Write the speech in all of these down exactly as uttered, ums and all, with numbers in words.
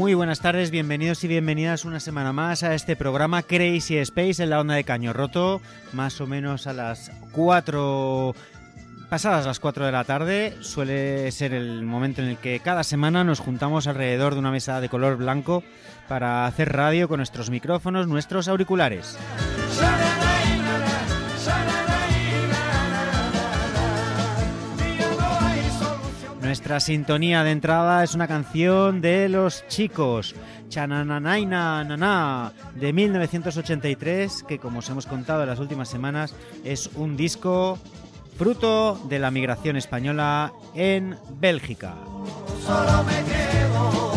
Muy buenas tardes, bienvenidos y bienvenidas una semana más a este programa Crazy Space en la onda de Caño Roto, más o menos a las cuatro, pasadas las cuatro de la tarde. Suele ser el momento en el que cada semana nos juntamos alrededor de una mesa de color blanco para hacer radio con nuestros micrófonos, nuestros auriculares. Nuestra sintonía de entrada es una canción de Los Chicos, Chanananaina Naná, de mil novecientos ochenta y tres, que como os hemos contado en las últimas semanas es un disco fruto de la migración española en Bélgica. Solo me quedo.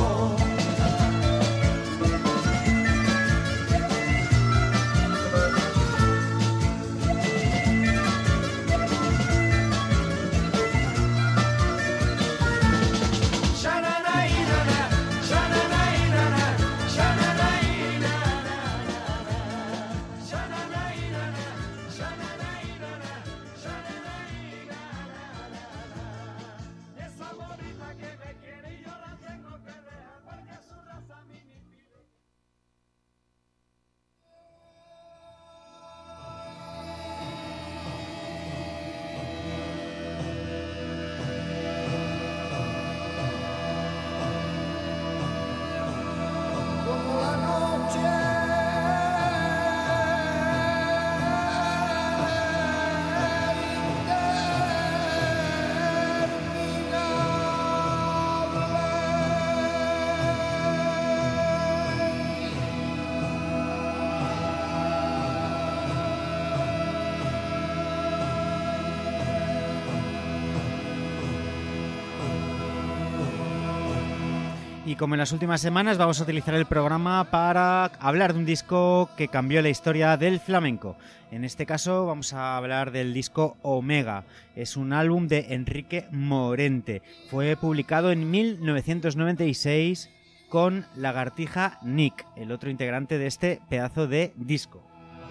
Y como en las últimas semanas vamos a utilizar el programa para hablar de un disco que cambió la historia del flamenco. En este caso vamos a hablar del disco Omega. Es un álbum de Enrique Morente. Fue publicado en mil novecientos noventa y seis con Lagartija Nick, el otro integrante de este pedazo de disco.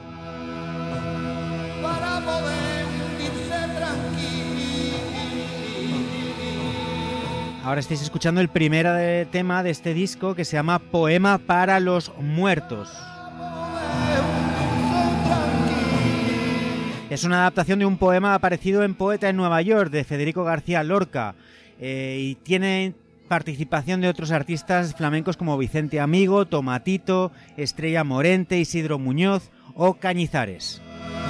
Para poder irse tranquilo. Ahora estáis escuchando el primer tema de este disco, que se llama Poema para los Muertos. Es una adaptación de un poema aparecido en Poeta en Nueva York, de Federico García Lorca, eh, y tiene participación de otros artistas flamencos como Vicente Amigo, Tomatito, Estrella Morente, Isidro Muñoz o Cañizares.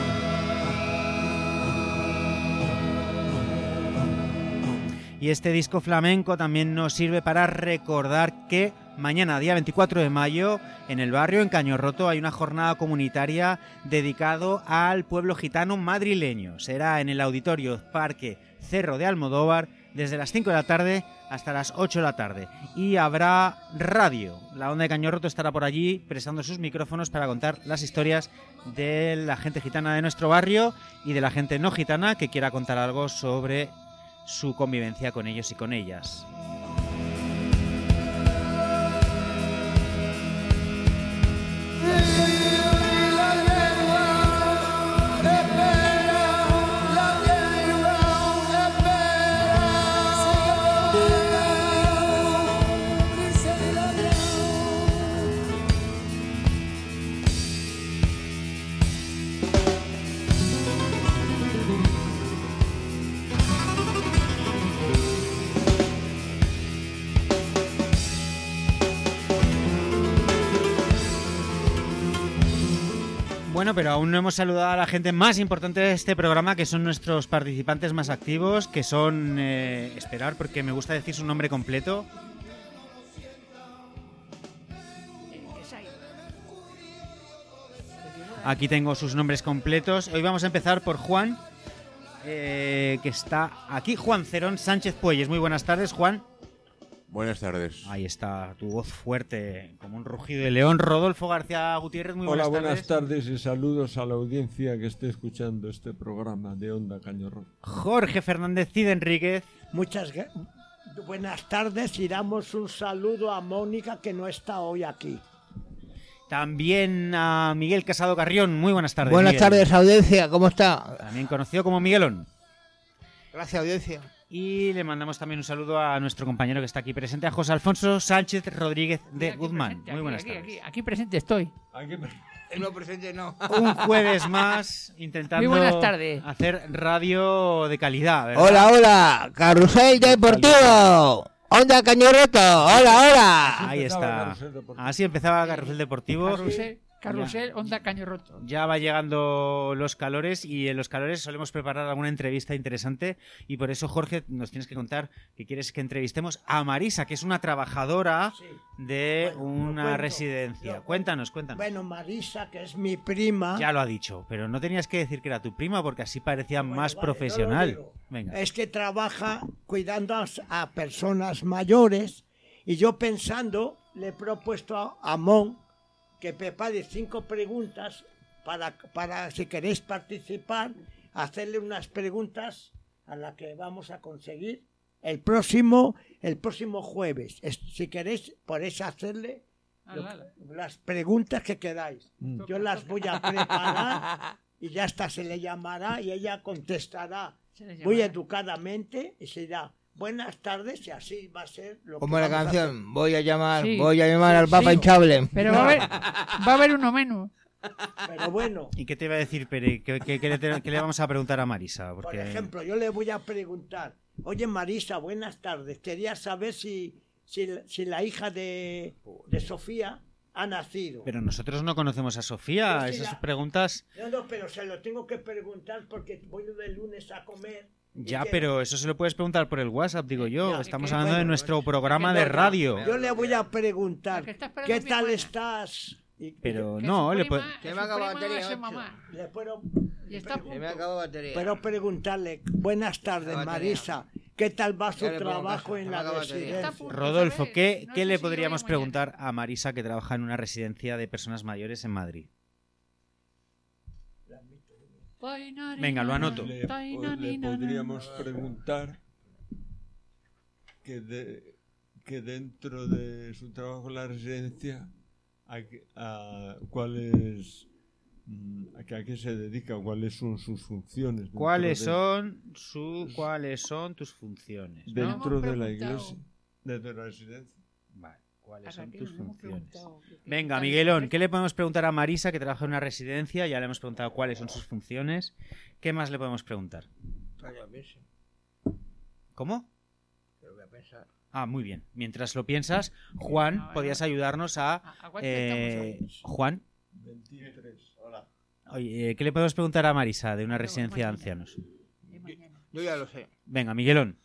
Y este disco flamenco también nos sirve para recordar que mañana, día veinticuatro de mayo, en el barrio, en Caño Roto, hay una jornada comunitaria dedicado al pueblo gitano madrileño. Será en el Auditorio Parque Cerro de Almodóvar desde las cinco de la tarde hasta las ocho de la tarde. Y habrá radio. La onda de Caño Roto estará por allí prestando sus micrófonos para contar las historias de la gente gitana de nuestro barrio y de la gente no gitana que quiera contar algo sobre su convivencia con ellos y con ellas. Bueno, pero aún no hemos saludado a la gente más importante de este programa, que son nuestros participantes más activos, que son... Eh, esperar, porque me gusta decir su nombre completo. Aquí tengo sus nombres completos. Hoy vamos a empezar por Juan, eh, que está aquí. Juan Cerón Sánchez Puelles. Muy buenas tardes, Juan. Buenas tardes. Ahí está, tu voz fuerte, como un rugido de león. Rodolfo García Gutiérrez, muy buenas Hola, tardes. buenas tardes y saludos a la audiencia que esté escuchando este programa de Onda Caño Roto. Jorge Fernández Cid Enríquez. Muchas buenas tardes y damos un saludo a Mónica, que no está hoy aquí. También a Miguel Casado Carrión, muy buenas tardes. Buenas Miguel. tardes, audiencia, ¿cómo está? También conocido como Miguelón. Gracias, audiencia. Y le mandamos también un saludo a nuestro compañero que está aquí presente, a José Alfonso Sánchez Rodríguez de Aquí Guzmán. presente, Muy aquí, buenas aquí, tardes. Aquí, aquí presente estoy. Hay que- No presente, no. Un jueves más intentando Muy buenas tardes. hacer radio de calidad, ¿verdad? Hola, hola, Carrusel Deportivo. Onda Cañorroto, hola, hola. Ahí empezaba está. Carrusel Deportivo. Así empezaba Carrusel Deportivo. Carrusel, carrusel onda caño roto. Ya va llegando los calores y en los calores solemos preparar alguna entrevista interesante y por eso, Jorge, nos tienes que contar que quieres que entrevistemos a Marisa, que es una trabajadora Sí. de Bueno, lo una cuento, residencia. lo- Cuéntanos, cuéntanos. Bueno, Marisa, que es mi prima. Ya lo ha dicho, pero no tenías que decir que era tu prima porque así parecía Bueno, más vale, no lo profesional. digo. Venga. Es que trabaja cuidando a, a personas mayores y yo pensando le he propuesto a, a Mon que prepare cinco preguntas para, para, si queréis participar, hacerle unas preguntas a las que vamos a conseguir el próximo, el próximo jueves. Es- si queréis, podéis hacerle lo- Ala, ala. las preguntas que queráis. Mm. Yo las voy a preparar y ya está, se le llamará y ella contestará Se le muy llamará. educadamente y se dirá buenas tardes y así va a ser lo Como que la vamos a canción, voy a llamar, Sí. voy a llamar al Papa Sí. hinchable. Pero va a haber, va a haber uno menos. hacer. Pero bueno, ¿Y qué te iba a decir, Pere? ¿Qué, qué- qué le, te- qué le vamos a preguntar a Marisa? por Porque... ejemplo, yo le voy a preguntar, oye Marisa, buenas tardes, quería saber si, si, si la hija de, de Sofía ha nacido. Pero nosotros no conocemos a Sofía. Pues sí, Esas la- preguntas... No, no, pero se lo tengo que preguntar porque voy de lunes a comer. y Ya, quiero- pero eso se lo puedes preguntar por el WhatsApp, digo yo. Ya, Estamos que- hablando de bueno, nuestro programa que de no, radio. Yo le voy a preguntar, La que está esperando ¿qué mi tal hermana. estás? Y- Pero Que no, su le prima- puede... Se su me acaba la prima batería, es macho. mamá. Le puedo, Y está a Se me punto. acabó la batería. puedo preguntarle, buenas tardes La batería. Marisa, ¿qué tal va su Ya le pongo trabajo caso, en se la me acaba la batería. residencia? Está a punto, Rodolfo, ¿sabes? ¿qué, No qué sé le si podríamos hoy o preguntar a Marisa, que trabaja en una residencia de personas mayores en Madrid? mañana. Venga, lo anoto. Le, o- le podríamos preguntar que, de- que dentro de su trabajo en la residencia a, qué- a cuál es mm, a, qué- a qué se dedica, cuáles son sus funciones dentro ¿Cuáles de- son su, cuáles son tus funciones? ¿no? dentro No hemos de la preguntado. iglesia, dentro de la residencia. Vale, ¿cuáles A son Raquel tus le hemos funciones? preguntado que- que Venga, tal Miguelón, es ¿qué le podemos preguntar a Marisa, que trabaja en una residencia? Ya le hemos preguntado cuáles son sus funciones. ¿Qué más le podemos preguntar? ¿Cómo? Ah, muy bien. Mientras lo piensas, Juan, A ver, podías a ver. ayudarnos a... ¿A- a cuánto eh, estamos hoy? Juan, veintitrés. Hola. oye, eh, ¿qué le podemos preguntar a Marisa de una Luego, residencia de mañana. ancianos? De mañana. Yo ya lo sé. Venga, Miguelón.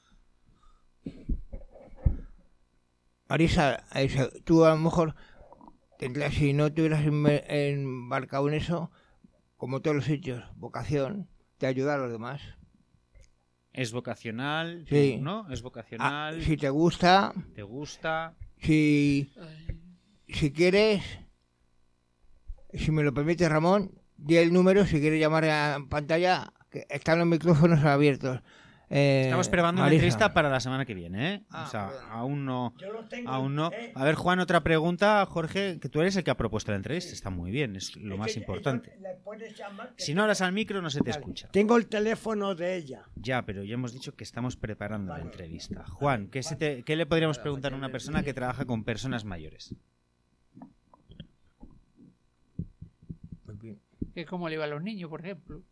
Marisa, eso, tú a lo mejor tendrías, si no te hubieras embe- embarcado en eso, como todos los sitios, vocación, de ayudar a los demás. Es vocacional, Sí. ¿no? Es Ah, vocacional, si te gusta, te gusta... si, Ay, si quieres, si me lo permite Ramón, di el número si quieres llamar a pantalla, que están los micrófonos abiertos. Eh, Estamos preparando una Marisa. entrevista para la semana que viene, ¿eh? Ah, o sea, perdón. aún no... Yo lo tengo, Aún no. eh, A ver, Juan, otra pregunta. Jorge, que tú eres el que ha propuesto la entrevista. Está muy bien, es lo es más que importante. le puedes llamar, que- Si no hablas al micro, no se te Vale. escucha. Tengo el teléfono de ella. Ya, pero ya hemos dicho que estamos preparando la Vale. entrevista. Juan, ¿qué, se te- qué le podríamos preguntar a una persona que trabaja con personas mayores? que cómo le va a los niños, por ejemplo.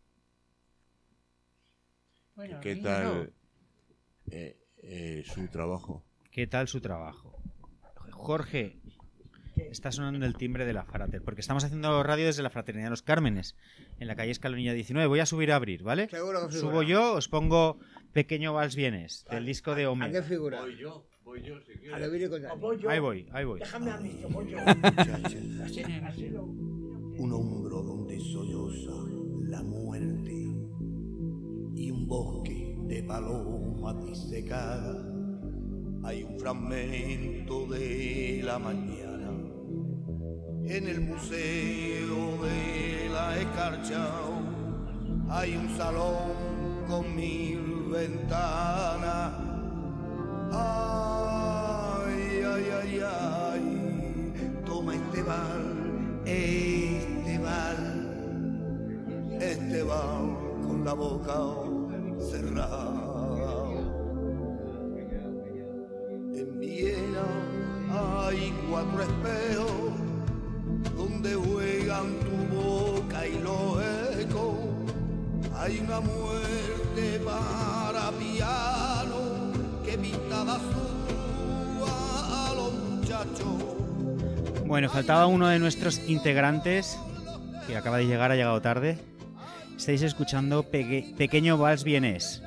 Bueno, ¿Qué los niños tal no. eh, eh, su trabajo? ¿Qué tal su trabajo? Jorge, está sonando el timbre de la Frater, porque estamos haciendo radio desde la Fraternidad de los Cármenes, en la calle Escalonilla diecinueve. Voy a subir a abrir, ¿vale? Seguro que Subo figura. yo, os pongo Pequeño Vals Vienes, del disco de ¿A qué Omega. figura? yo, voy yo, si A lo Viri con O Dani. voy yo. Ahí voy, ahí voy. Déjame a mí, que voy yo. Así, así lo- Un hombro donde solloza la muerte y un bosque de palomas disecadas. Hay un fragmento de la mañana en el museo de la escarcha. Hay un salón con mil ventanas. Ay, ay, ay, ay, toma este bal, este bal, este bal con la boca cerrada. de para piano que pintada su a los muchachos. Bueno, faltaba uno de nuestros integrantes que acaba de llegar, ha llegado tarde. Estáis escuchando Peque- Pequeño Vals Vienés.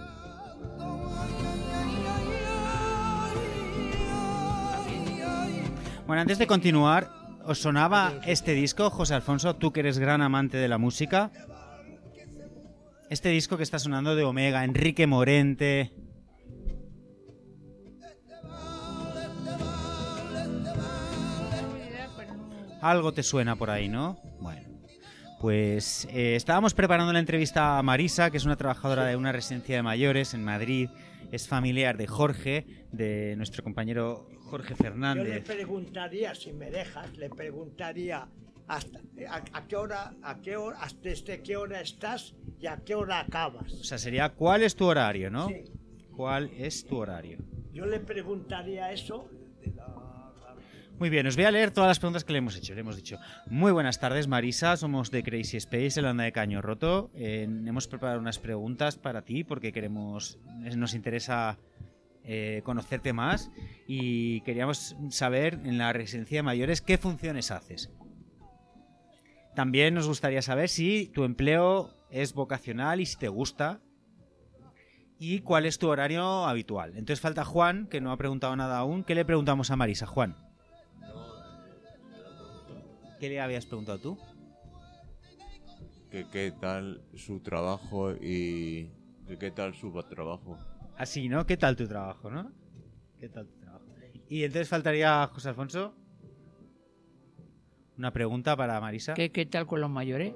Bueno, antes de continuar, ¿os sonaba este disco, José Alfonso? Tú que eres gran amante de la música. Este disco que está sonando de Omega, Enrique Morente. Algo te suena por ahí, ¿no? Bueno, pues eh, estábamos preparando la entrevista a Marisa, que es una trabajadora de una residencia de mayores en Madrid. Es familiar de Jorge, de nuestro compañero Jorge Yo le Fernández. preguntaría, si me dejas, le preguntaría hasta a, a qué hora, a qué hora, hasta desde qué hora estás y a qué hora acabas. O sea, sería ¿cuál es tu horario, no? Sí. ¿Cuál es tu horario? Yo le preguntaría eso. Muy bien, os voy a leer todas las preguntas que le hemos hecho. Le hemos dicho, muy buenas tardes Marisa, somos de Crazy Space, el Onda de Caño Roto. Eh, hemos preparado unas preguntas para ti porque queremos, nos interesa eh, conocerte más y queríamos saber en la residencia de mayores qué funciones haces. También nos gustaría saber si tu empleo es vocacional y si te gusta y cuál es tu horario habitual. Entonces falta Juan, que no ha preguntado nada aún. ¿Qué le preguntamos a Marisa, Juan? ¿Qué le habías preguntado tú? Que qué tal su trabajo y que qué tal su trabajo. Así, ¿no? ¿Qué tal tu trabajo, no? ¿Qué tal tu trabajo? Y entonces faltaría, José Alfonso, una pregunta para Marisa. ¿Qué, qué tal con los mayores?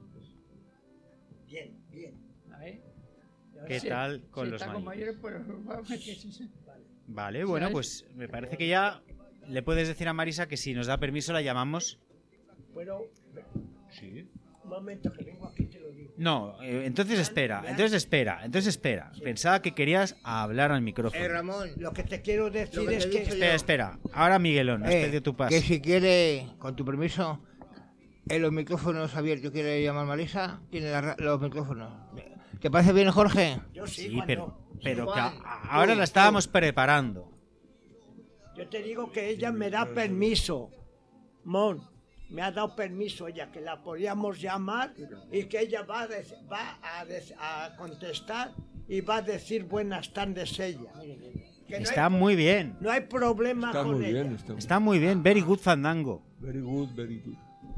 Bien, bien. A ver. ¿Qué Sí, tal con sí, los está mayores? con mayores, pero vamos, que sí, sí. Vale, bueno, ¿Sabes? pues me parece que ya le puedes decir a Marisa que si nos da permiso la llamamos. Pero, Sí. un momento que vengo aquí te lo digo. No, eh, entonces espera, entonces espera, entonces espera. Pensaba que querías hablar al micrófono. Eh, Ramón, Lo que te quiero decir Lo que te es he que... dicho Espera, espera. Ahora Miguelón, has eh, pedido tu paso. que si quiere, con tu permiso, en los micrófonos abiertos, quiere llamar Marisa, tiene la ra- los micrófonos. ¿Te parece bien, Jorge? Yo sí, Sí, Juan, pero, no. pero que Juan, a- ahora la estábamos preparando. Yo te digo que ella me da permiso. Mon, me ha dado permiso ella, que la podíamos llamar y que ella va a, dec- va a, dec- a contestar y va a decir buenas tardes ella. Que no Está hay, muy bien. no hay problema Está con muy ella. bien, está muy Está muy bien. Very good fandango. Very good, very good.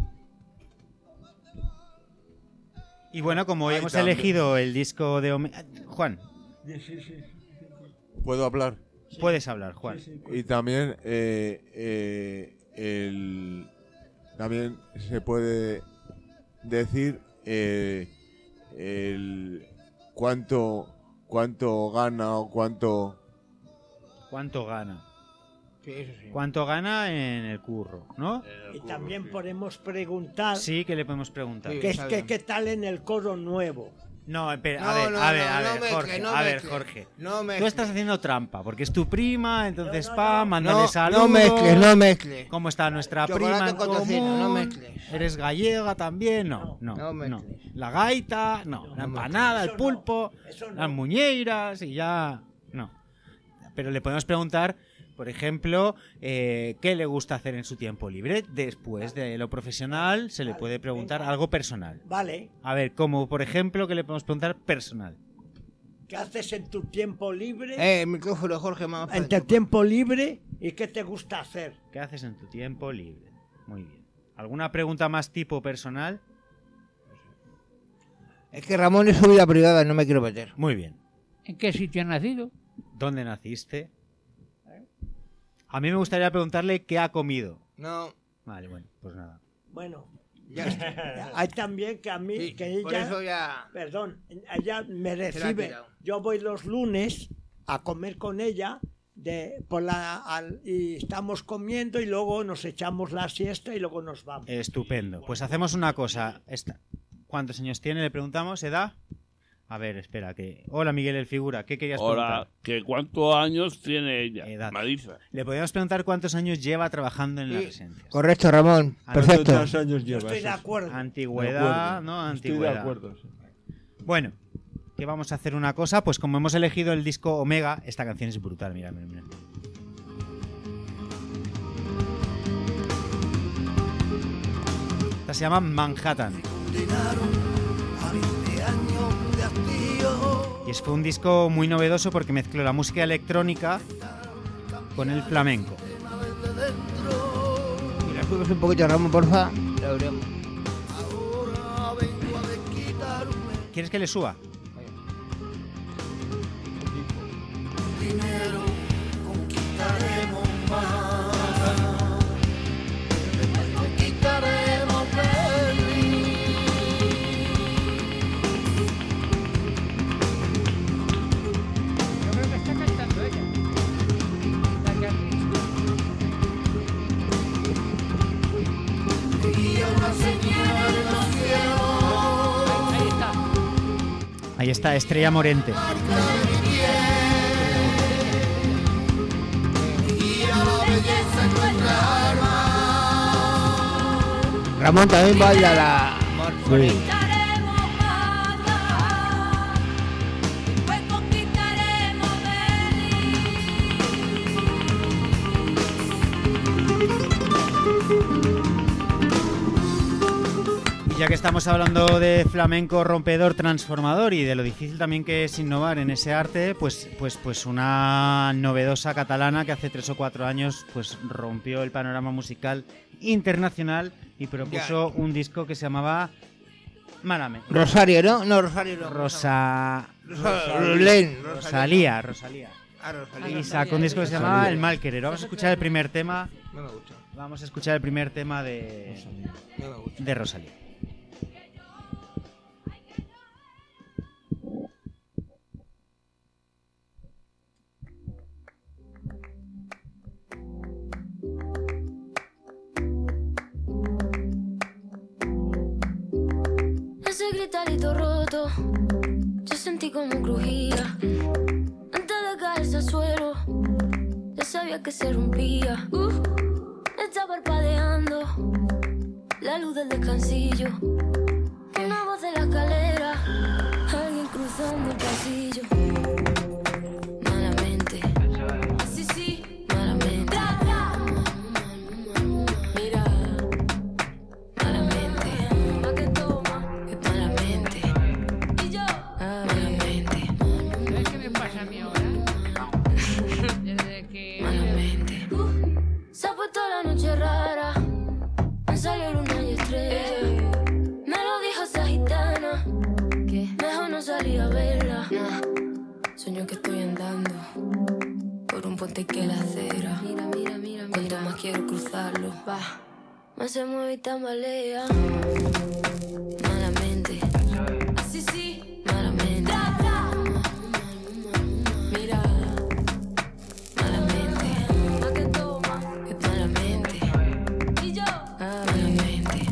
Y bueno, como hoy Ay, hemos también. elegido el disco de Omega... Juan, ¿Puedo hablar? puedes hablar, Juan. Y también eh, eh, el también se puede decir eh, el cuánto cuánto gana o cuánto ¿Cuánto gana? Sí, eso sí. ¿Cuánto gana en el curro, no? Y también podemos preguntar Sí, que le podemos preguntar. Sí. que es está que, bien. qué tal en el coro nuevo. No, espera, No, a ver, no, a ver, no, a no ver, mezcle, Jorge, no a ver, mezcle. Jorge. No Tú mezcle. estás haciendo trampa, porque es tu prima, entonces No, no, pa, no. mándale No, saludos. no mezcles, no mezcles. ¿Cómo está nuestra Chocolate prima en con tocino, no común? mezcles. ¿Eres gallega también? No, no, No no. mezcles. La gaita, no. La empanada, el Eso no, pulpo, eso no. las muñeiras y ya... No. Pero le podemos preguntar, por ejemplo, eh, qué le gusta hacer en su tiempo libre. Después de lo profesional se le puede preguntar algo personal. Vale, A ver, como por ejemplo, ¿qué le podemos preguntar personal? ¿qué haces en tu tiempo libre? Eh, el micrófono, Jorge, más En tu tiempo libre y qué te gusta hacer. ¿Qué haces en tu tiempo libre? Muy bien. ¿Alguna pregunta más tipo personal? Es que Ramón es su vida privada, no me quiero meter. Muy bien. ¿En qué sitio has nacido? ¿Dónde naciste? A mí me gustaría preguntarle qué ha comido. No, Vale, bueno, pues nada. Bueno, ya está. hay también que a mí, Sí, que por ella, eso ya... perdón, ella me Se la ha recibe. tirado. Yo voy los lunes a comer con ella de por la al- y estamos comiendo y luego nos echamos la siesta y luego nos vamos. Estupendo. Pues hacemos una cosa. Esta. ¿Cuántos años tiene? Le preguntamos. ¿Edad? A ver, espera, que... Hola, Miguel el Figura. ¿Qué querías Hola, preguntar? ¿que ¿cuántos años tiene ella? Edad. Marisa. Le podríamos preguntar cuántos años lleva trabajando en la Sí. residencia. Correcto, Ramón. Ah, Perfecto. ¿Cuántos años Yo lleva? estoy de Eso es- acuerdo. de Antigüedad, acuerdo. ¿no? Estoy de Antigüedad. acuerdo. sí. Bueno, que vamos a hacer una cosa, pues como hemos elegido el disco Omega, esta canción es brutal, mira, mira, mira. Esta se llama Manhattan. Y es fue un disco muy novedoso porque mezcló la música electrónica con el flamenco. Y la subes un poquito, Ramón, porfa. La abrimos. ¿Quieres que le suba? Dinero conquistaremos más, conquistaremos Berlín. Yo creo que está cantando ella. La que Y una señora de los cielos. ahí, ahí está. Ahí está, Estrella Morente. Ramón también baila la amor por él. Y ya que estamos hablando de flamenco rompedor, transformador y de lo difícil también que es innovar en ese arte, pues, pues, pues una novedosa catalana que hace tres o cuatro años pues rompió el panorama musical internacional y propuso un disco que se llamaba Malamente. Rosario, ¿no? No, Rosario no. Rosa... Rosa- Len. Rosalía, Rosalía. Ah, Rosalía. Y sacó un disco que se llamaba El Mal Querer. Vamos a escuchar el primer tema. No me gusta. Vamos a escuchar el primer tema de, No me gusta. de Rosalía. Ese gritarito roto, yo sentí como crujía. Antes de caerse al suelo, ya sabía que se rompía. Uh, está parpadeando la luz del descansillo. Una voz de la escalera, alguien cruzando el pasillo. Malamente, sí, sí, malamente. Mira, malamente, pa' que toma, es malamente. Y yo, malamente, ¿Sabes qué me pasa a mí ahora? Desde que... malamente. Se ha puesto la noche rara, me salió luna y estrella. Me lo dijo esa gitana, que mejor no salir a verla. Sueño que estoy andando por un puente que la acera. Mira, mira, mira, cuanto más quiero cruzarlo, va, más se mueve y tambalea. Malamente, así sí, malamente. Mira, malamente, pa' que toma, es malamente. Y yo, malamente.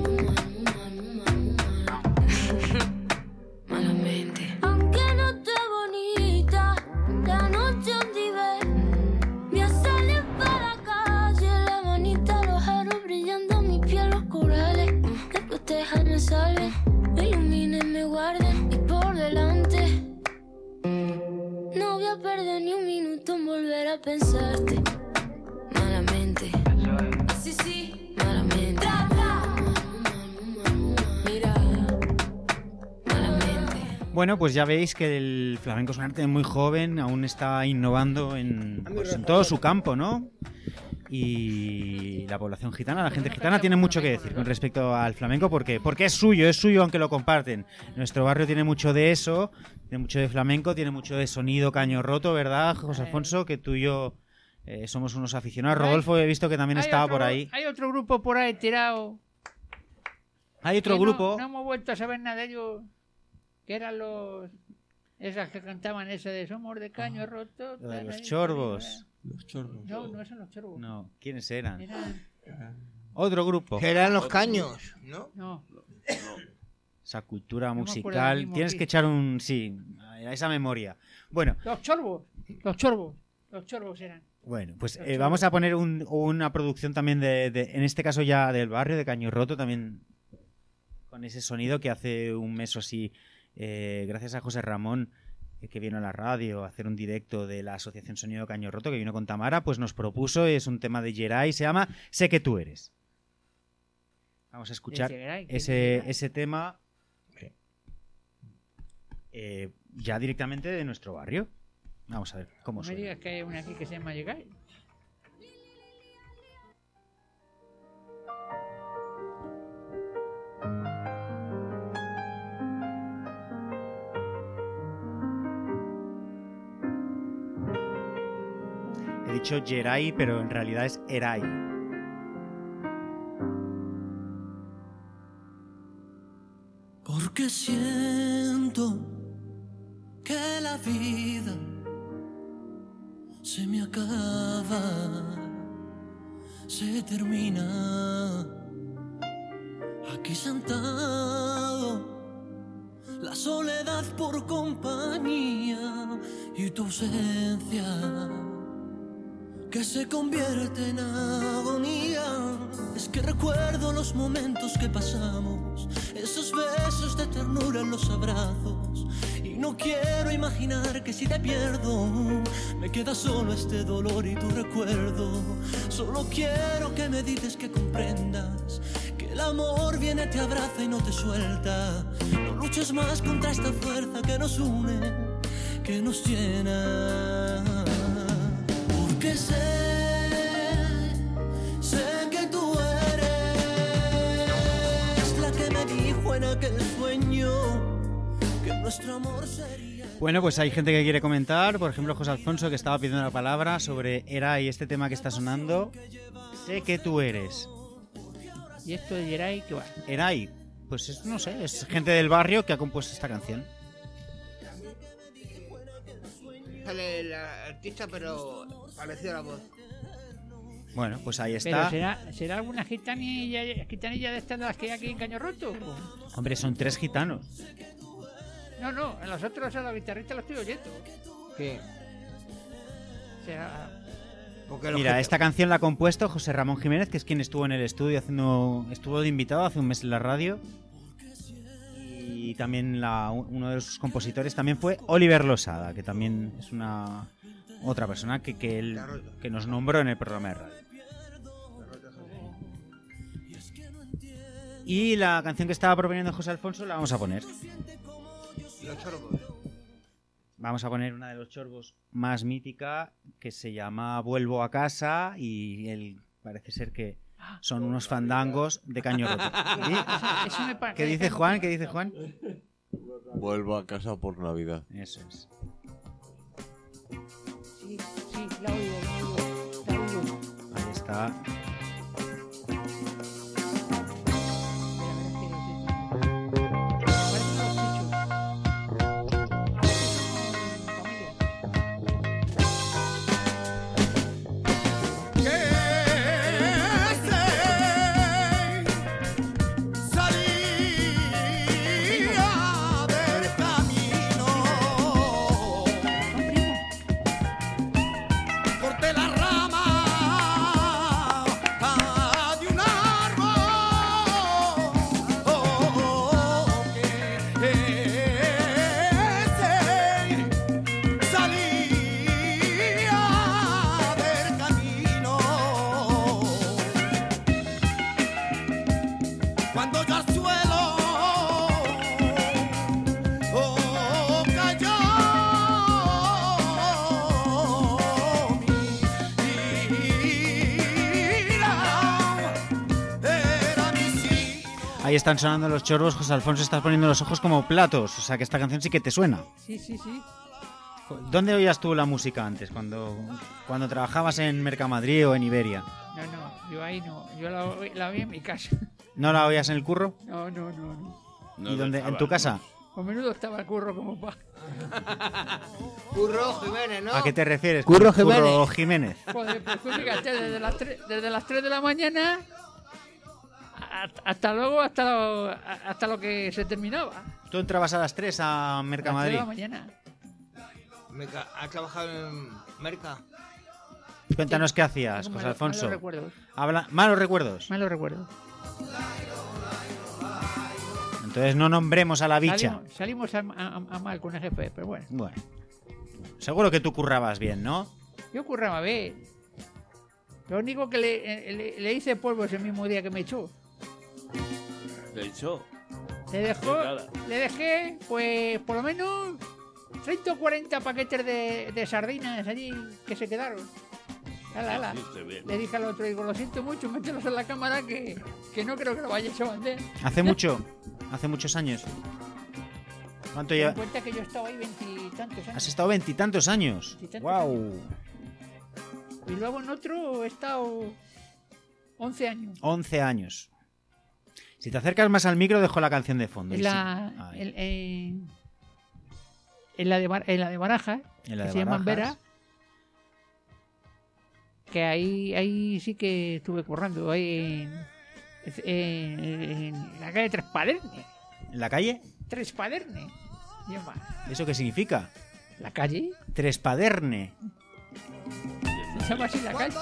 Malamente. Aunque no esté bonita, la noche donde ve, voy a salir para la calle, la manita, los aros brillando, mi piel, los corales. Después ustedes me salven, me iluminen, me guarden y por delante. No voy a perder ni un minuto en volver a pensarte. Malamente, así sí, malamente. Mira, malamente. Bueno, pues ya veis que el flamenco es un arte muy joven, aún está innovando en, pues, en todo su campo, ¿no? Y la población gitana, la gente gitana tiene mucho que decir con respecto al flamenco porque, porque es suyo, es suyo aunque lo comparten. Nuestro barrio tiene mucho de eso, tiene mucho de flamenco, tiene mucho de sonido caño roto, ¿verdad, José Alfonso? Que tú y yo eh, somos unos aficionados. Rodolfo he visto que también Hay estaba otro- por ahí. Hay otro grupo por ahí tirado. Hay otro que no- grupo... No, hemos vuelto a saber nada de ellos. Que eran los... Esas que cantaban ese de Somos de caño roto. Lo de los tal, chorbos. Los chorbos. No, no son los chorbos. No, ¿quiénes eran? Eran... Otro grupo. Serán los caños, ¿no? No. Esa cultura me acuerdo musical. mismo Tienes aquí. que echar un... Sí, a esa memoria. Bueno, Los chorbos. Los chorbos. Los chorbos eran. bueno, pues Los eh, vamos chorbos. a poner un- una producción también de, de- en este caso ya del barrio de Caño Roto, también con ese sonido que hace un mes o así eh, gracias a José Ramón, eh, que vino a la radio a hacer un directo de la Asociación Sonido Caño Roto, que vino con Tamara, pues nos propuso, es un tema de Geray, se llama Sé que tú eres. Vamos a escuchar Geray, ese, ese tema eh, ya directamente de nuestro barrio. Vamos a ver cómo No me suena. digas que hay una aquí que se llama Geray. He dicho Geray, pero en realidad es Eray. Porque siento que la vida se me acaba, se termina. Aquí sentado, la soledad por compañía y tu ausencia que se convierte en agonía. Es que recuerdo los momentos que pasamos, esos besos de ternura en los abrazos, y no quiero imaginar que si te pierdo me queda solo este dolor y tu recuerdo. Solo quiero que me dices que comprendas que el amor viene, te abraza y no te suelta. No luches más contra esta fuerza que nos une, que nos llena. Porque sé, sé que tú eres la que me dijo en aquel sueño que nuestro amor sería... Bueno, pues hay gente que quiere comentar, por ejemplo José Alfonso, que estaba pidiendo la palabra sobre Eray, este tema que está sonando. Sé que tú eres. ¿Y esto de Geray qué va? Eray, pues es, no sé, es gente del barrio que ha compuesto esta canción. Sale el artista, pero parecido a la voz. Bueno, pues ahí Pero está. será, será alguna gitanilla, gitanilla de estas de las que hay aquí en Caño Roto. Hombre, son tres gitanos. No, no, en los otros a los guitarristas los estoy oyendo. ¿Qué? O sea, Porque los Mira, que- esta canción la ha compuesto José Ramón Jiménez, que es quien estuvo en el estudio haciendo, estuvo de invitado hace un mes en la radio. Y también la, uno de sus compositores también fue Oliver Losada, que también es una otra persona que, que, él, que nos nombró en el programa de radio. Y la canción que estaba proponiendo José Alfonso la vamos a poner. Los chorbos. Vamos a poner una de los chorbos más mítica, que se llama Vuelvo a casa, y él parece ser que son unos fandangos de Caño Roto. ¿Sí? eso, eso me parece. ¿Qué dice Juan? ¿Qué dice Juan? Vuelvo a casa por Navidad. Eso es. Sí, sí, la oigo, la oigo, la oigo. Ahí está. Corté la rama ah, de un árbol oh, que ese salía del camino cuando yo al suelo oh, cayó. Ahí están sonando los chorbos. José Alfonso, estás poniendo los ojos como platos. O sea que esta canción sí que te suena. Sí, sí, sí. ¿Dónde oías tú la música antes? Cuando, cuando trabajabas en Mercamadrid o en Iberia. No, no, yo ahí no. Yo la, oí- la oí en mi casa. ¿No la oías en el curro? No, no, no, no. No ¿Y dónde? ¿En dejaba, tu ¿no? casa? Con menudo estaba el curro como pa. Curro Jiménez, ¿no? ¿A qué te refieres? Curro Jiménez. Curro Jiménez. Joder, pues tú fíjate, desde las tres, desde las tres de la mañana hasta, hasta luego, hasta lo, hasta lo que se terminaba. ¿Tú entrabas a las tres a A las tres de Mercamadrid? la mañana. Meca- ¿Ha trabajado en Merca? Cuéntanos qué hacías, Tengo José malos- Alfonso. Malos recuerdos. Habla... ¿Malos recuerdos? Malos recuerdos. Entonces no nombremos a la bicha. Salimos, salimos a, a, a mal con el jefe, pero bueno. Bueno. Seguro que tú currabas bien, ¿no? Yo curraba bien. Lo único que le, le, le hice polvo ese mismo día que me echó. ¿Te echó? Le dejó, le dejé, pues, por lo menos treinta o cuarenta paquetes de, de sardinas allí que se quedaron. Ala, ala. Le dije al otro, digo, lo siento mucho, mételos en la cámara que, que no creo que lo vayas a vender. ¿Hace mucho? ¿Hace muchos años? ¿Cuánto Ten ya? en cuenta que yo he estado ahí veintitantos años. ¿Has estado veintitantos años? Veintitantos ¡Guau! años. Y luego en otro he estado once años. once años. Si te acercas más al micro, dejo la canción de fondo. En Y la, sí. en, en- en la de, Bar- en la de Barajas, En la que de se llama Barajas. Vera, que ahí, ahí sí que estuve currando, ahí en, en- en la calle Tres Padernes. ¿En la calle? Tres Padernes. se llama. ¿Eso qué significa? ¿La calle? Trespaderne. Se llama así la calle.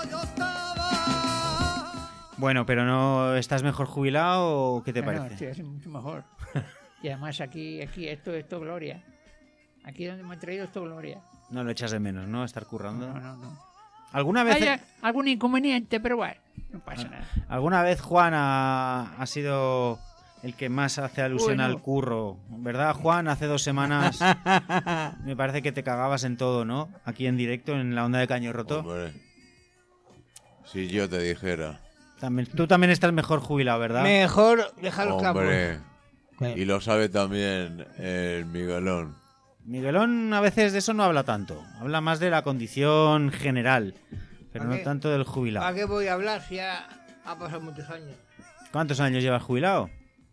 Bueno, pero no estás mejor jubilado o qué te No, no, parece? sí, es mucho mejor. Y además aquí, aquí esto esto gloria. Aquí donde me han traído esto gloria. No lo echas de menos, ¿no? Estar currando. No, no, no. ¿Alguna vez, Hay a- algún inconveniente, pero bueno, no pasa nada. ¿Alguna vez Juan ha, ha sido el que más hace alusión Bueno. al curro? ¿Verdad, Juan? Hace dos semanas me parece que te cagabas en todo, ¿no? Aquí en directo, en la onda de Caño Roto. Hombre, si yo te dijera. También, tú también estás mejor jubilado, ¿verdad? Mejor dejar los capos. Hombre, Sí. y lo sabe también el Miguelón. Miguelón a veces de eso no habla tanto. Habla más de la condición general, pero ¿Para no qué? tanto del ¿Para jubilado. qué voy a hablar si ya ha pasado muchos años? ¿Cuántos años llevas jubilado?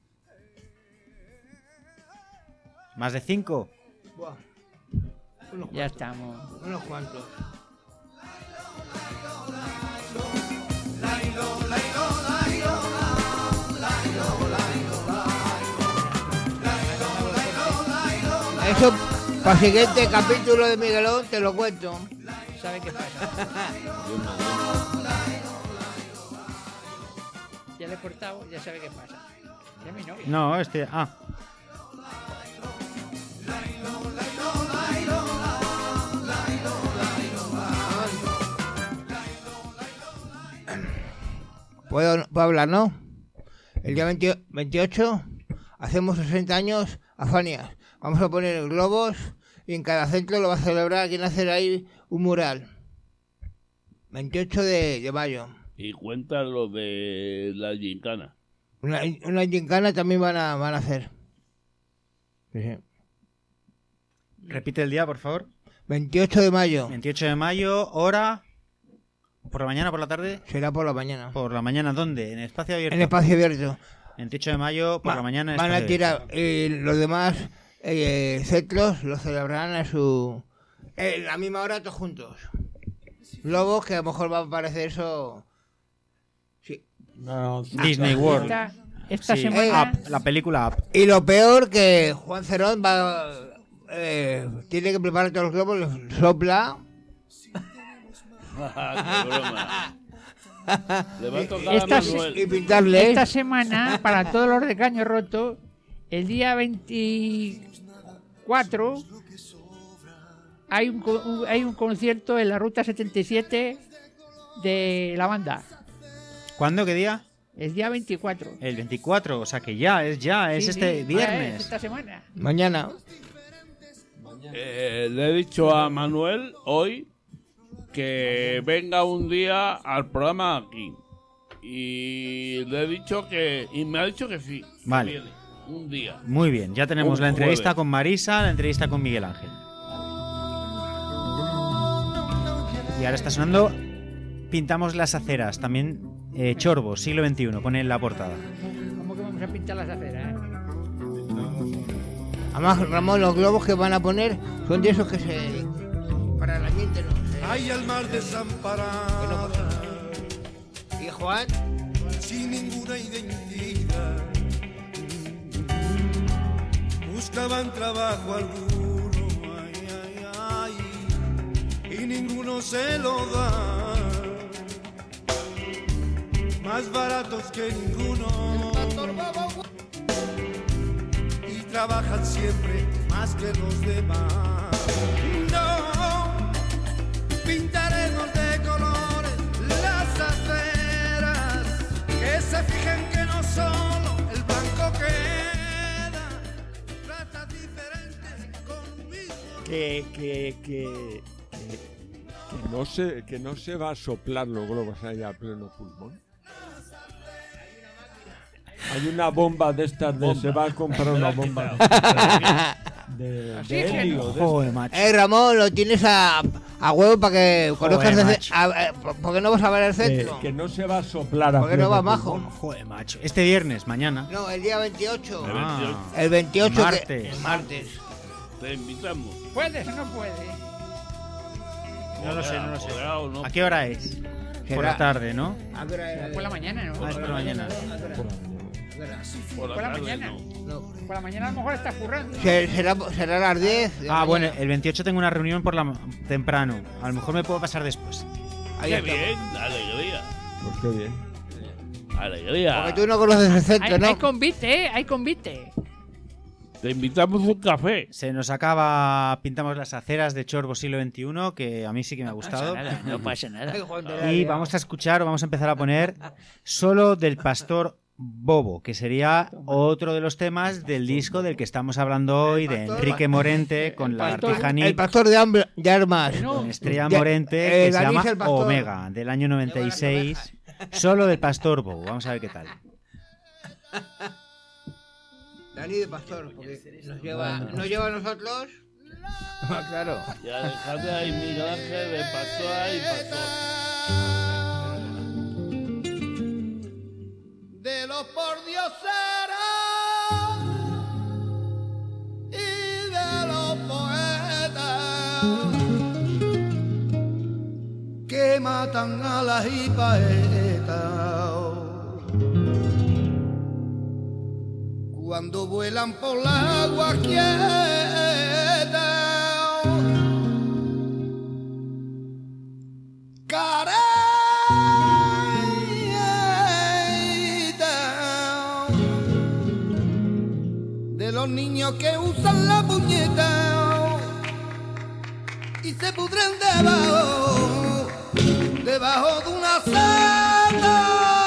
¿Más de cinco? Buah. Unos Ya cuantos. estamos. Unos cuantos. Eso, para el siguiente capítulo de Miguelón, te lo cuento. ¿Sabe qué pasa? Ya le he cortado, ya sabe qué pasa. Ya mi novia. No, este... Ah, ¿Puedo, puedo hablar, no? El día veinte veintiocho hacemos sesenta años a Fanias. Vamos a poner globos y en cada centro lo va a celebrar. Quieren hacer ahí un mural. veintiocho de, de mayo. Y cuenta lo de la gincana. Una, una gincana también van a, van a hacer. Sí, sí. repite el día, por favor. veintiocho de mayo. veintiocho de mayo, hora... ¿Por la mañana o por la tarde? Será por la mañana. Por la mañana, ¿dónde? ¿En espacio abierto? En espacio abierto. veintiocho de mayo, por Va- la mañana en Van a espacio tirar abierto. eh, los demás eh, centros, lo celebrarán a su... En la misma hora todos juntos. Globos, que a lo mejor va a parecer eso... Sí. Disney World. Esta, esta Sí, semana... Up, la película Up. Y lo peor que Juan Cerón va... eh, tiene que preparar todos los globos, los sopla... ¡Qué broma! Le va a tocar Esta a se- Manuel. Y pintarle... Esta semana, para todos los de Caño Roto, el día veinticuatro hay un, co- un- hay un concierto en la Ruta setenta y siete de la banda. ¿Cuándo? ¿Qué día? El día veinticuatro. El veinticuatro, o sea que ya, es ya, es Sí, este sí, viernes. es esta semana. Mañana. Eh, le he dicho a Manuel hoy que venga un día al programa aquí. Y le he dicho que... Y me ha dicho que sí. que Vale. viene un día. Muy bien, ya tenemos Un la entrevista jueves. con Marisa, la entrevista con Miguel Ángel. Y ahora está sonando Pintamos las aceras, también eh, Chorbo, siglo veintiuno, pone en la portada. ¿Cómo que vamos a pintar las aceras? eh? Además, Ramón, los globos que van a poner son de esos que se... Para la gente no sé. Hay al mar desamparado, Y Juan, sin ninguna identidad. Buscaban trabajo alguno, ay, ay, ay, y ninguno se lo da. Más baratos que ninguno. trabajan siempre más que los demás. No, pintaremos de colores las aceras, que se fijen que no solo el blanco queda, ratas diferentes con un mismo... Que, que, que, que, que, no se, que no se va a soplar los globos ahí a pleno pulmón. Hay una bomba de estas de bomba. Se va a comprar una bomba de, de, de helio. Joder, macho. Eh, Ramón, lo tienes a, a huevo para que conozcas el centro. ¿Por qué no vas a ver el centro? Eh, que no se va a soplar a ¿Por qué no va majo? Joder, macho. Este viernes, mañana. No, el día veintiocho. Ah, el veintiocho. Martes. Que, el martes. Te invitamos. ¿Puedes o no puedes? No lo sé, no lo sé. Joder, no. ¿A qué hora es? Por la tarde, ¿no? ¿A qué hora es? Por la mañana, ¿no? Ah, es por la mañana. Por la, por la tarde, mañana. No. No. Por la mañana a lo mejor estás currando. Será, será a las diez. Ah, bueno, el veintiocho tengo una reunión por la temprano. A lo mejor me puedo pasar después. Ahí qué bien, alegría. Pues qué bien. Alegría. Porque tú no conoces el centro, hay, ¿no? Hay convite, ¿eh? Hay convite. Te invitamos un café. Se nos acaba Pintamos las aceras de Chorbo siglo veintiuno, que a mí sí que me ha gustado. No pasa nada, no pasa nada. Y vamos a escuchar, o vamos a empezar a poner Solo del Pastor Bobo, que sería otro de los temas del disco del que estamos hablando hoy, de Enrique Morente, con la Artijaní. El pastor de, Am de Armas. Con Estrella Morente, que eh, se llama Omega, del año noventa y seis. Solo del Pastor Bobo. Vamos a ver qué tal. Dani de Pastor, porque nos lleva, nos lleva a nosotros. Ah, claro. Y Alejandra y Miguel Ángel de Pastor y Pastor. De los pordioseros y de los poetas que matan a las hipaetas cuando vuelan por la agua quieta. Caray, de los niños que usan la puñeta y se pudren debajo, debajo de una sala.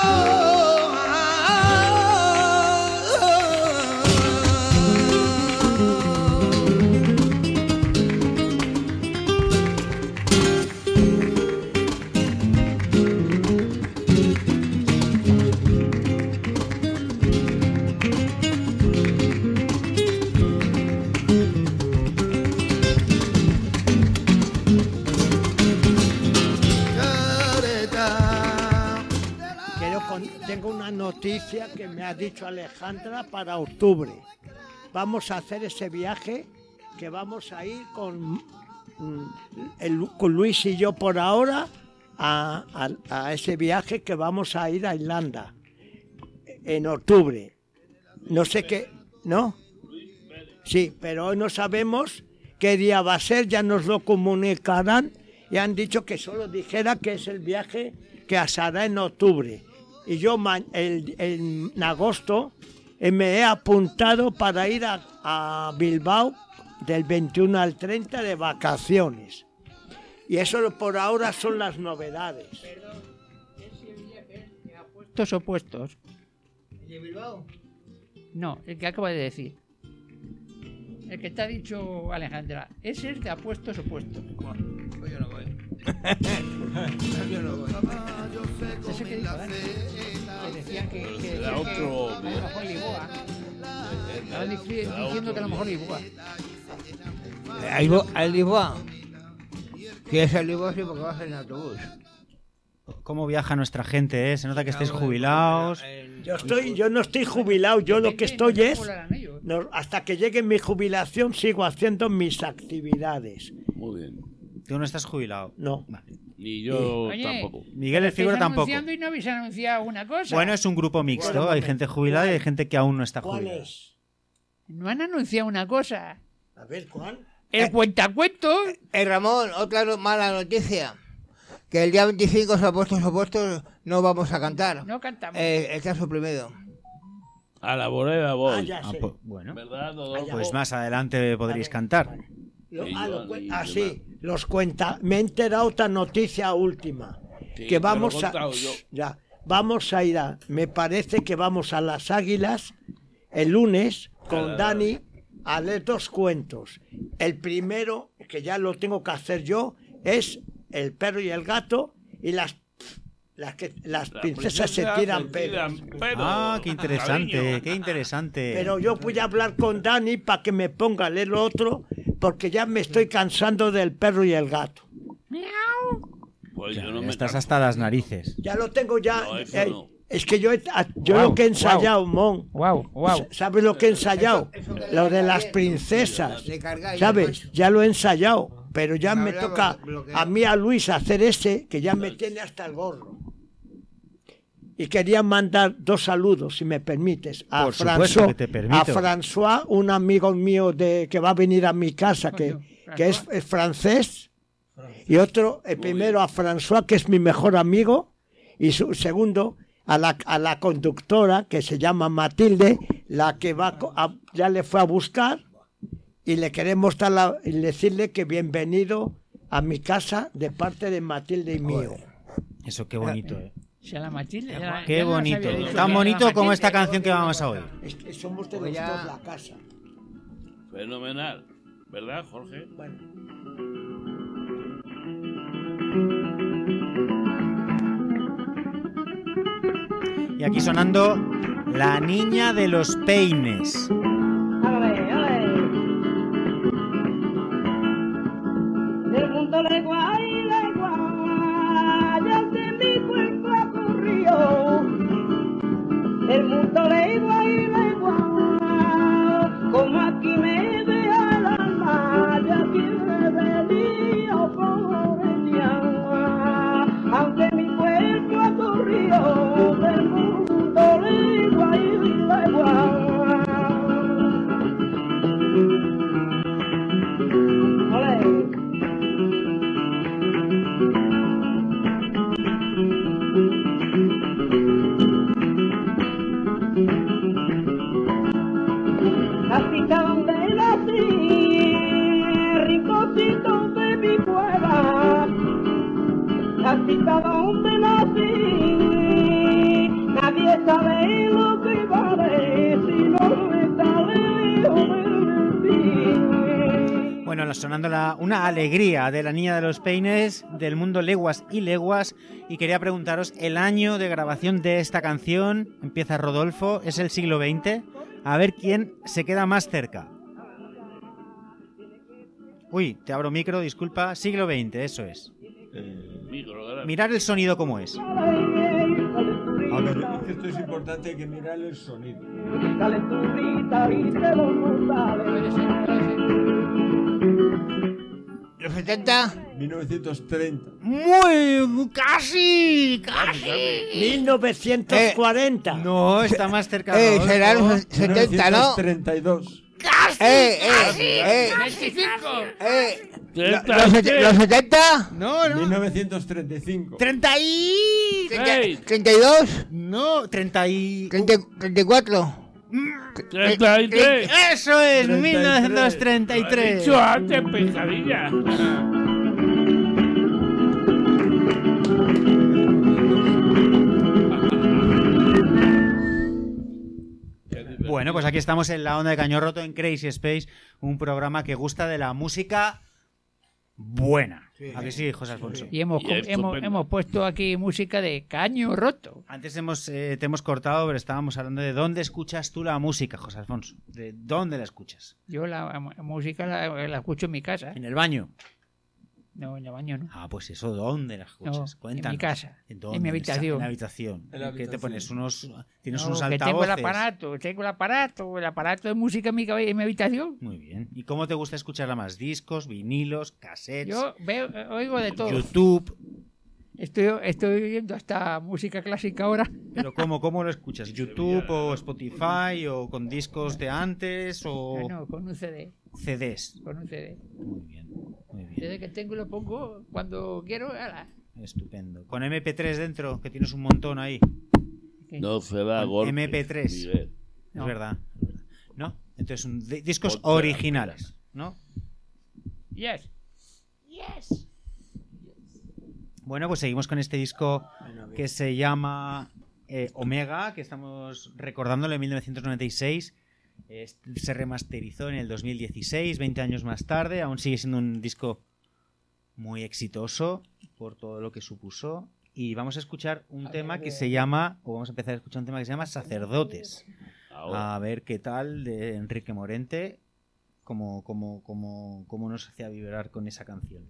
Tengo una noticia que me ha dicho Alejandra para octubre. Vamos a hacer ese viaje que vamos a ir con, el, con Luis y yo por ahora a, a, a ese viaje que vamos a ir a Irlanda en octubre. No sé qué, ¿no? Sí, pero hoy no sabemos qué día va a ser, ya nos lo comunicarán y han dicho que solo dijera que es el viaje que se hará en octubre. Y yo el, el, en agosto eh, me he apuntado para ir a, a Bilbao del veintiuno al treinta de vacaciones. Y eso por ahora son las novedades. Perdón, ese viaje de apuestos opuestos. ¿El de Bilbao? No, el que acaba de decir. El que te ha dicho Alejandra. Ese es de apuestos opuestos. Pues yo no voy. yo no voy. Ese que dijo Dani. Que decían que, que, decía era otro, que a lo mejor Lisboa. Estaban diciendo que a lo mejor Lisboa. ¿Al Lisboa? Si es el Lisboa, sí, porque vas en autobús. ¿Cómo viaja nuestra gente, eh? Se nota que estáis jubilados. Yo estoy, yo no estoy jubilado, yo lo que estoy es, no, hasta que llegue mi jubilación sigo haciendo mis actividades. Muy bien. Tú no estás jubilado. No. Vale. Ni yo Oye, tampoco. Miguel el Figura tampoco. Y no habéis anunciado una cosa. Bueno, es un grupo mixto. Bueno, hay gente jubilada y hay gente que aún no está ¿Cuál jubilada. es? No han anunciado una cosa. A ver, ¿cuál? El eh, cuentacuentos. Eh, Ramón, otra no, mala noticia. Que el día veinticinco, opuestos opuestos, no vamos a cantar. No cantamos. Eh, está suprimido. A la vorera voy. Ah, ya Ah, sé. pues, bueno, ¿Verdad, Rodolfo? pues más adelante podréis cantar. Lo- Sí, ah, yo- lo cuen- y ah, yo sí, los cuenta. Me he enterado otra noticia última. Sí, que te lo he vamos a. contado yo. Ya, vamos a ir a. Me parece que vamos a las Águilas el lunes con Ah. Dani a leer dos cuentos. El primero, que ya lo tengo que hacer yo, es El perro y el gato y las. Las, que, las Las princesas se princesas tiran se pedos. tiran pedos. Ah, qué interesante, Cariño. qué interesante. Pero yo voy a hablar con Dani para que me ponga a leer lo otro, porque ya me estoy cansando del perro y el gato. Pues Ya, yo no ya me estás canso. hasta las narices. Ya lo tengo ya. No, eso eh, no. Es que yo, he- a- yo Guau, lo que he ensayado, Mon. Wow, wow. ¿Sabes lo que he ensayado? Eso- eso que Lo de le las ayer, princesas. de cargar y ¿Sabes? demás. Ya lo he ensayado. Pero ya Me me hablaba toca lo que- a mí, a Luis, hacer ese, que ya me tiene hasta el gorro. Y quería mandar dos saludos, si me permites, a Por supuesto François, que te permito. a François, un amigo mío de que va a venir a mi casa, que, que es, es francés, y otro, el primero a François, que es mi mejor amigo, y su segundo a la, a la conductora, que se llama Matilde, la que va co- a- ya le fue a buscar, y le queremos dar la- y decirle que bienvenido a mi casa de parte de Matilde y mío. Eso qué bonito, ¿eh? Se la Matilde. ya- Qué ya nos bonito. había dicho que Tan era bonito como Matilde. esta canción que vamos a oír. Es que somos de Pues los ya- dos la casa. Fenomenal. ¿Verdad, Jorge? Bueno. Y aquí sonando La niña de los peines. Del mundo legua y legua, ya de mi cuerpo ha corrido. El mundo legua y legua, como aquí me deja el alma, ya tiene venido por ella. Aunque mi cuerpo ha corrido, del mundo legua y legua. Olé. Casita donde nací, rinconcito de mi cueva. Casita donde nací, nadie sabe lo que vale si no está lejos de ti. Bueno, la- sonando la, una alegría de La niña de los peines, del mundo leguas y leguas. Y quería preguntaros, el año de grabación de esta canción, empieza Rodolfo, es el siglo veinte. A ver quién se queda más cerca. Uy, te abro micro, disculpa. Siglo veinte, eso es. Micro, ¿verdad? Mirar el sonido como es. A ver, es que esto es importante, hay que mirar el sonido. Calenturita y te lo Puede ser, puede ser. Los setenta. mil novecientos treinta. Muy, casi, casi. mil novecientos cuarenta. No, está más cerca. Eh, Rodolfo. será los setenta, ¿no? mil novecientos treinta y dos. Eh, eh, eh, veinticinco. eh. Treinta ¿Los, y set- tres. los setenta? No, no. mil novecientos treinta y cinco. treinta y... Seis. ¿treinta y dos? No, treinta y... ¿treinta, treinta y cuatro? Treinta y tres. Eso es, treinta y tres. mil novecientos treinta y Lo he tres. dicho antes, pesadilla. Bueno, pues aquí estamos en la onda de Caño Roto en Crazy Space, un programa que gusta de la música buena. ¿A que sí, José Alfonso? Y hemos, Y com- es hemos, estupendo. hemos puesto aquí música de Caño Roto. Antes hemos, eh, te hemos cortado, pero estábamos hablando de dónde escuchas tú la música, José Alfonso. ¿De dónde la escuchas? Yo la, la música la, la escucho en mi casa. ¿En el baño? No, en el baño no. Ah, pues eso, ¿dónde la escuchas? No, en Cuéntanos. mi casa, dónde? en mi habitación. En la habitación. En la ¿Qué te habitación. pones? Unos, ¿Tienes No, unos que altavoces? tengo el aparato, tengo el aparato, el aparato de música en mi, cabe- en mi habitación. Muy bien. ¿Y cómo te gusta escucharla más? ¿Discos, vinilos, cassettes, Yo veo, oigo de todo. YouTube? Estoy, estoy oyendo hasta música clásica ahora. ¿Pero cómo, cómo lo escuchas? ¿YouTube o Spotify o con discos de antes o Ah, no, con un C D, C Ds? con un C D. Muy bien, muy bien. C D que tengo y lo pongo cuando quiero. ala. Estupendo. Con M P tres dentro, que tienes un montón ahí. No se da Con golpe. M P tres. Miguel. es No. verdad. ¿No? Entonces, un, di- discos Ponte la originales, ¿no? Yes. Yes. Bueno, pues seguimos con este disco que se llama eh, Omega, que estamos recordándolo en mil novecientos noventa y seis. Eh, se remasterizó en el dos mil dieciséis, veinte años más tarde. Aún sigue siendo un disco muy exitoso por todo lo que supuso. Y vamos a escuchar un tema que se llama, o vamos a empezar a escuchar un tema que se llama Sacerdotes. Ahora. A ver qué tal de Enrique Morente, cómo, cómo, cómo, cómo nos hacía vibrar con esa canción.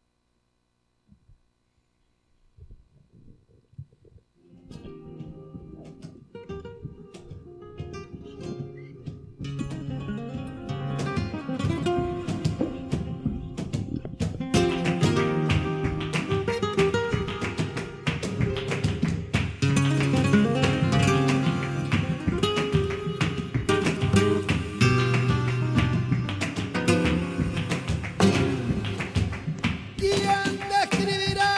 ¿Quién te escribirá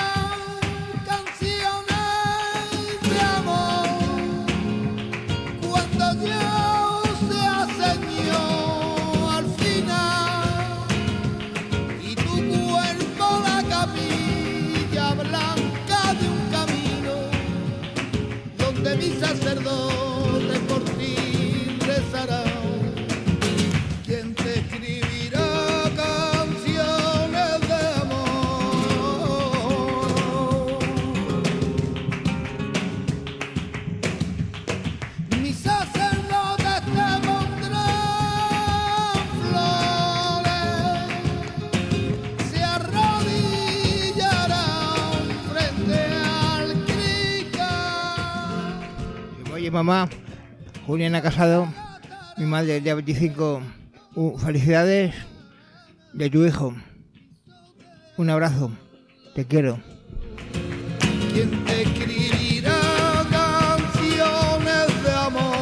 canciones de amor cuando Dios sea Señor al final y tu cuerpo la capilla blanca de un camino donde mi sacerdote por ti rezará? ¿Quién te escribirá canciones de amor? Mis sacerdotes te pondrán flores, se arrodillarán frente al crical. Oye, mamá, Juliana Casado, mi madre, el día veinticinco, uh, felicidades de tu hijo. Un abrazo, te quiero. ¿Quién te escribirá canciones de amor?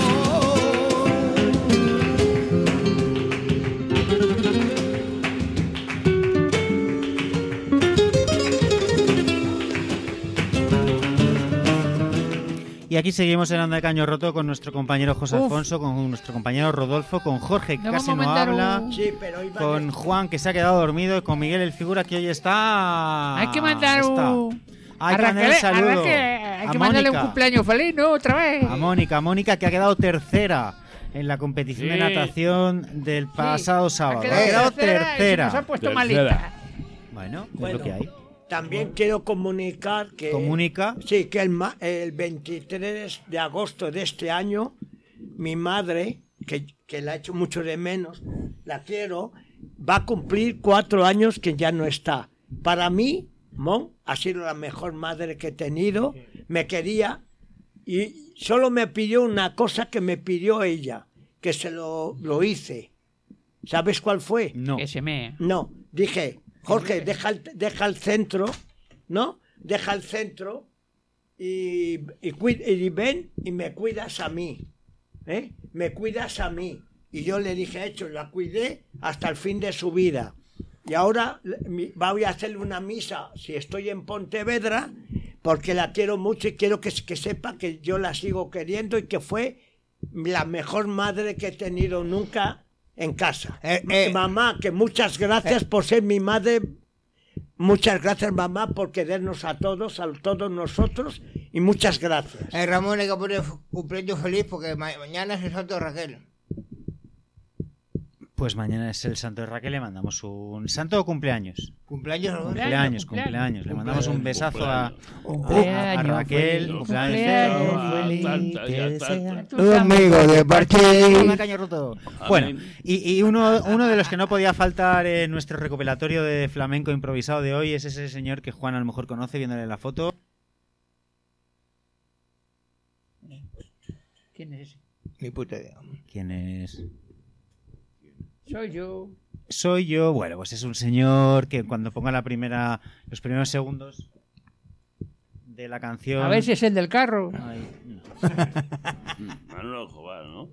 Y aquí seguimos en Onda de Caño Roto con nuestro compañero José Uf. Alfonso, con nuestro compañero Rodolfo, con Jorge, que Nos casi vamos no a mandar habla, un- Sí, pero iba a con decir- Juan, que se ha quedado dormido, y con Miguel el Figura, que hoy está... Hay que mandar está. un... Hay a que mandar el Raquel- a saludo Raquel, hay a que mandarle un Mónica. cumpleaños feliz, ¿no? Otra vez. A Mónica, Mónica, que ha quedado tercera en la competición de Sí. natación del pasado sábado. Ha Ha quedado quedado tercera y se tercera. nos ha puesto Tercera. malita. Bueno, es Bueno, lo que hay. También quiero comunicar que... Comunica. Sí, que el, ma- el veintitrés de agosto de este año, mi madre, que, que la echo mucho de menos, la quiero, va a cumplir cuatro años que ya no está. Para mí, Mon ha sido la mejor madre que he tenido, me quería y solo me pidió una cosa que me pidió ella, que se lo, lo hice. ¿Sabes cuál fue? No. Que se me... No, dije, Jorge, deja el, deja el centro, ¿no? Deja el centro y, y, cui- y ven y me cuidas a mí, ¿eh? Me cuidas a mí. Y yo le dije, hecho, la cuidé hasta el fin de su vida. Y ahora le- mi- voy a hacerle una misa, si estoy en Pontevedra, porque la quiero mucho y quiero que, que sepa que yo la sigo queriendo y que fue la mejor madre que he tenido nunca en casa. Eh, eh. Mamá, que muchas gracias por ser mi madre. Muchas gracias, mamá, por querernos a todos, a todos nosotros, y muchas gracias. Eh, Ramón, hay que poner cumpleaños feliz porque ma- mañana es el santo de Raquel. Pues mañana es el santo de Raquel, le mandamos un santo o cumpleaños. Cumpleaños, Ramón. Cumpleaños, cumpleaños. cumpleaños. Le mandamos un besazo a, a, a Cumpleaños Raquel. feliz, Cumpleaños cumpleaños feliz, feliz, te ya desea. está. Tú Amigo de Parchís. Hola, Caño Roto. Bueno, y, y uno, uno de los que no podía faltar en nuestro recopilatorio de flamenco improvisado de hoy es ese señor que Juan a lo mejor conoce viéndole la foto. ¿Quién es ese? Mi puta idea. ¿Quién es? Soy yo. Soy yo. Bueno, pues es un señor que cuando ponga la primera, los primeros segundos de la canción. A ver si es el del carro. Ay, no. Manolo Escobar, ¿no?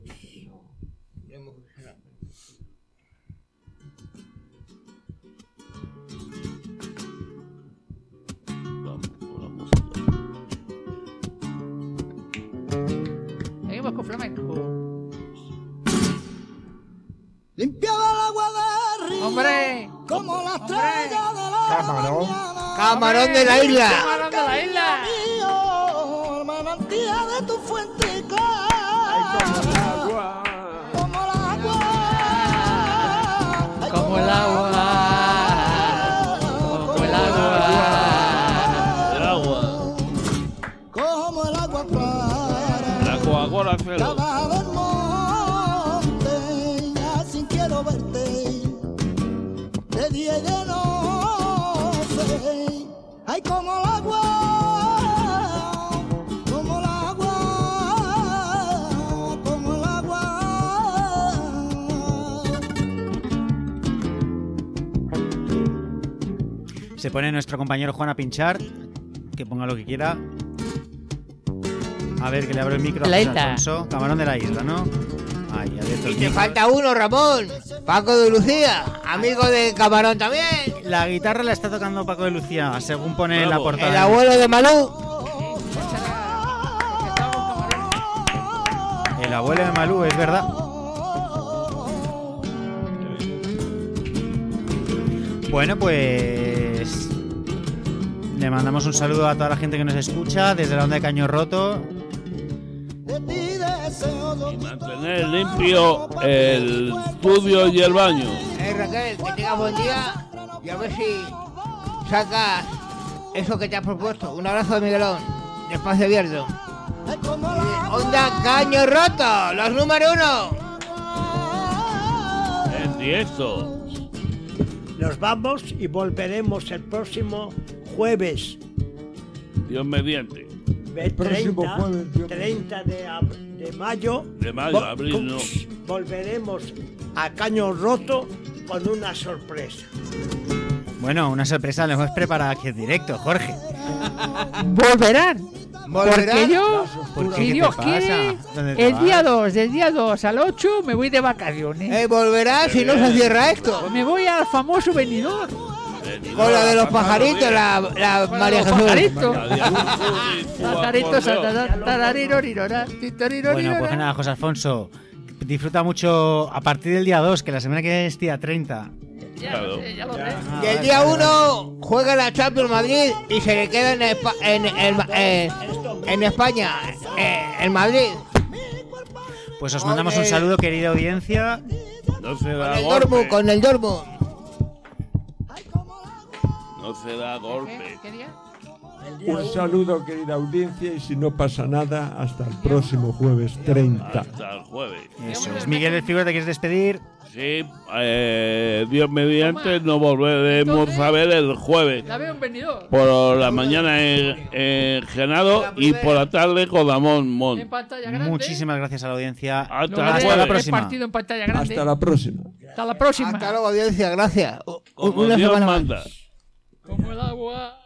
Vamos con la música. Seguimos con flamenco. ¡Hombre! Como la estrella de la Camarón. Camarón de la isla. ¡Camarón de la isla! mío, el manantial de tu fuente clara. Como el agua. Como el agua. Ay, Como el agua. Como el agua. El agua. Como el agua clara. La Coca-Cola cero. Abajo del monte, así quiero verte. De día y de noche. Ay, como el agua. Como el agua. Como el agua. Se pone nuestro compañero Juan a pinchar, que ponga lo que quiera. A ver, que le abro el micro a La José isla. Alfonso. Camarón de la isla, ¿no? Ahí, abierto el Y te micro. falta uno, Ramón. Paco de Lucía, amigo de Camarón también. La guitarra la está tocando Paco de Lucía, según pone en la Bravo. portada. El abuelo de Malú. El abuelo de Malú, es verdad. Bueno, pues le mandamos un saludo a toda la gente que nos escucha desde la onda de Caño Roto. De ti deseo yo. Y mantener limpio el estudio y el baño. Eh, Raquel, que tengas buen día y a ver si sacas eso que te has propuesto. Un abrazo de Miguelón, de Espacio Abierto. Ay, como el agua. Onda Caño Roto, los número uno. En directo. Nos vamos y volveremos el próximo jueves. Dios mediante. El próximo treinta, jueves, Dios treinta de, ab- de mayo. De mayo, Vo- abril, com- no. Volveremos a Caño Roto con una sorpresa. Bueno, una sorpresa le hemos preparado aquí en directo, Jorge. Volverán. ¿Volverán? Porque yo, ¿Por qué? si ¿Qué Dios te pasa? quiere, ¿Dónde te el día vas? dos, del día dos al ocho me voy de vacaciones. Eh, volverá si no se cierra esto. Me voy al famoso venidor. Con la de los pajaritos, la, la Con María los Jesús. pajaritos. Pajaritos. Bueno, pues nada, José Alfonso, disfruta mucho a partir del día dos, que la semana que viene es día treinta. Ya lo sé, ya lo sé. Ah, Y el vale, día vale. uno juega la Champions Madrid y se le queda en, Espa- en, en, en- en España, eh, en Madrid. Pues os mandamos un Ole. saludo, querida audiencia. No se Con da el Dortmund, golpe. con el Dortmund. No se da golpe. ¿Qué, qué día? Un saludo, querida audiencia, y si no pasa nada, hasta el próximo jueves treinta. Hasta el jueves. Eso es. Miguel, el figura, ¿te quieres despedir? Sí, eh, Dios mediante, nos volveremos a ver el jueves. La veo en venidor. Por la mañana en, en Genado y por la tarde con Damón Mon. En pantalla grande. Muchísimas gracias a la audiencia. Hasta Lo veré Hasta la el próxima. partido en pantalla grande. Hasta la próxima. Hasta la próxima. Hasta luego, audiencia, gracias. U- Como Una Dios semana más. manda. Como el agua.